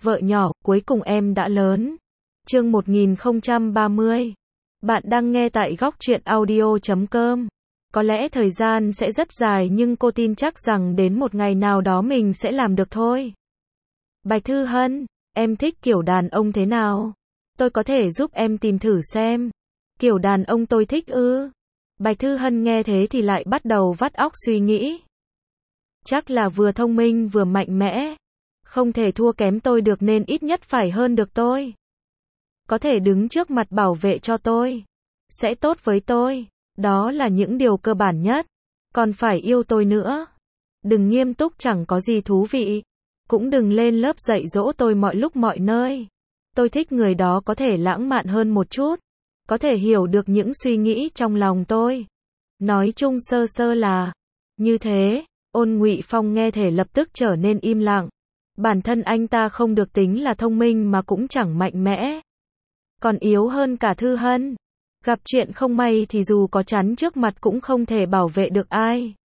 Vợ nhỏ, cuối cùng em đã lớn. Chương 1030. Bạn đang nghe tại góc truyện audio.com. Có lẽ thời gian sẽ rất dài nhưng cô tin chắc rằng đến một ngày nào đó mình sẽ làm được thôi. Bạch Thư Hân, em thích kiểu đàn ông thế nào? Tôi có thể giúp em tìm thử xem. Kiểu đàn ông tôi thích ư? Bạch Thư Hân nghe thế thì lại bắt đầu vắt óc suy nghĩ. Chắc là vừa thông minh vừa mạnh mẽ. Không thể thua kém tôi được nên ít nhất phải hơn được tôi. Có thể đứng trước mặt bảo vệ cho tôi. Sẽ tốt với tôi. Đó là những điều cơ bản nhất. Còn phải yêu tôi nữa. Đừng nghiêm túc chẳng có gì thú vị. Cũng đừng lên lớp dạy dỗ tôi mọi lúc mọi nơi. Tôi thích người đó có thể lãng mạn hơn một chút. Có thể hiểu được những suy nghĩ trong lòng tôi. Nói chung sơ sơ là như thế. Ôn Ngụy Phong nghe thể lập tức trở nên im lặng. Bản thân anh ta không được tính là thông minh mà cũng chẳng mạnh mẽ. Còn yếu hơn cả Thư Hân. Gặp chuyện không may thì dù có chắn trước mặt cũng không thể bảo vệ được ai.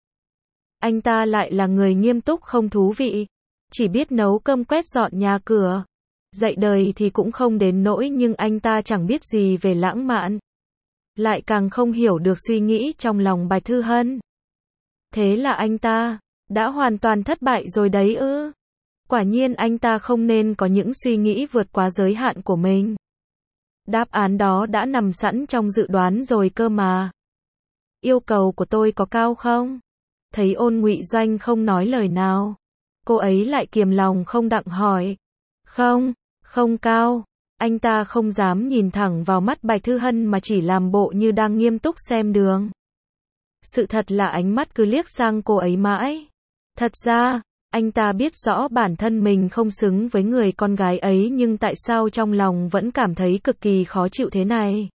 Anh ta lại là người nghiêm túc không thú vị. Chỉ biết nấu cơm quét dọn nhà cửa. Dạy đời thì cũng không đến nỗi nhưng anh ta chẳng biết gì về lãng mạn. Lại càng không hiểu được suy nghĩ trong lòng Bạch Thư Hân. Thế là anh ta đã hoàn toàn thất bại rồi đấy ư? Quả nhiên anh ta không nên có những suy nghĩ vượt quá giới hạn của mình. Đáp án đó đã nằm sẵn trong dự đoán rồi cơ mà. Yêu cầu của tôi có cao không? Thấy Ôn Ngụy Doanh không nói lời nào. Cô ấy lại kiềm lòng không đặng hỏi. Không, không cao. Anh ta không dám nhìn thẳng vào mắt Bạch Thư Hân mà chỉ làm bộ như đang nghiêm túc xem đường. Sự thật là ánh mắt cứ liếc sang cô ấy mãi. Thật ra, anh ta biết rõ bản thân mình không xứng với người con gái ấy nhưng tại sao trong lòng vẫn cảm thấy cực kỳ khó chịu thế này.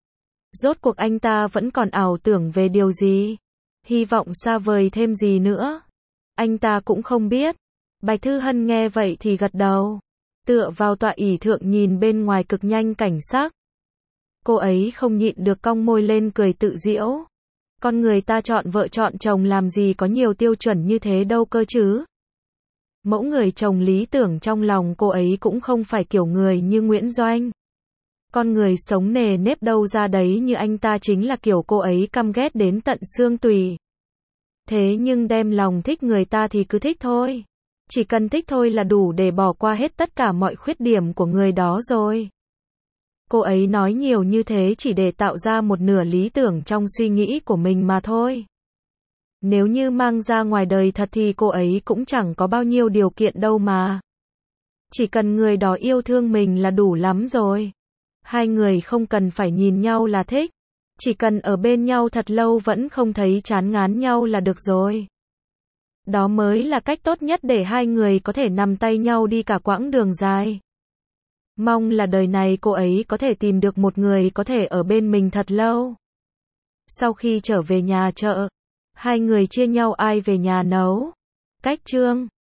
Rốt cuộc anh ta vẫn còn ảo tưởng về điều gì? Hy vọng xa vời thêm gì nữa? Anh ta cũng không biết. Bạch Thư Hân nghe vậy thì gật đầu. Tựa vào tọa ỷ thượng nhìn bên ngoài cực nhanh cảnh sắc. Cô ấy không nhịn được cong môi lên cười tự giễu. Con người ta chọn vợ chọn chồng làm gì có nhiều tiêu chuẩn như thế đâu cơ chứ. Mẫu người chồng lý tưởng trong lòng cô ấy cũng không phải kiểu người như Nguyễn Doanh. Con người sống nề nếp đâu ra đấy như anh ta chính là kiểu cô ấy căm ghét đến tận xương tủy. Thế nhưng đem lòng thích người ta thì cứ thích thôi. Chỉ cần thích thôi là đủ để bỏ qua hết tất cả mọi khuyết điểm của người đó rồi. Cô ấy nói nhiều như thế chỉ để tạo ra một nửa lý tưởng trong suy nghĩ của mình mà thôi. Nếu như mang ra ngoài đời thật thì cô ấy cũng chẳng có bao nhiêu điều kiện đâu mà. Chỉ cần người đó yêu thương mình là đủ lắm rồi. Hai người không cần phải nhìn nhau là thích. Chỉ cần ở bên nhau thật lâu vẫn không thấy chán ngán nhau là được rồi. Đó mới là cách tốt nhất để hai người có thể nắm tay nhau đi cả quãng đường dài. Mong là đời này cô ấy có thể tìm được một người có thể ở bên mình thật lâu. Sau khi trở về nhà chợ, hai người chia nhau ai về nhà nấu. Cách chương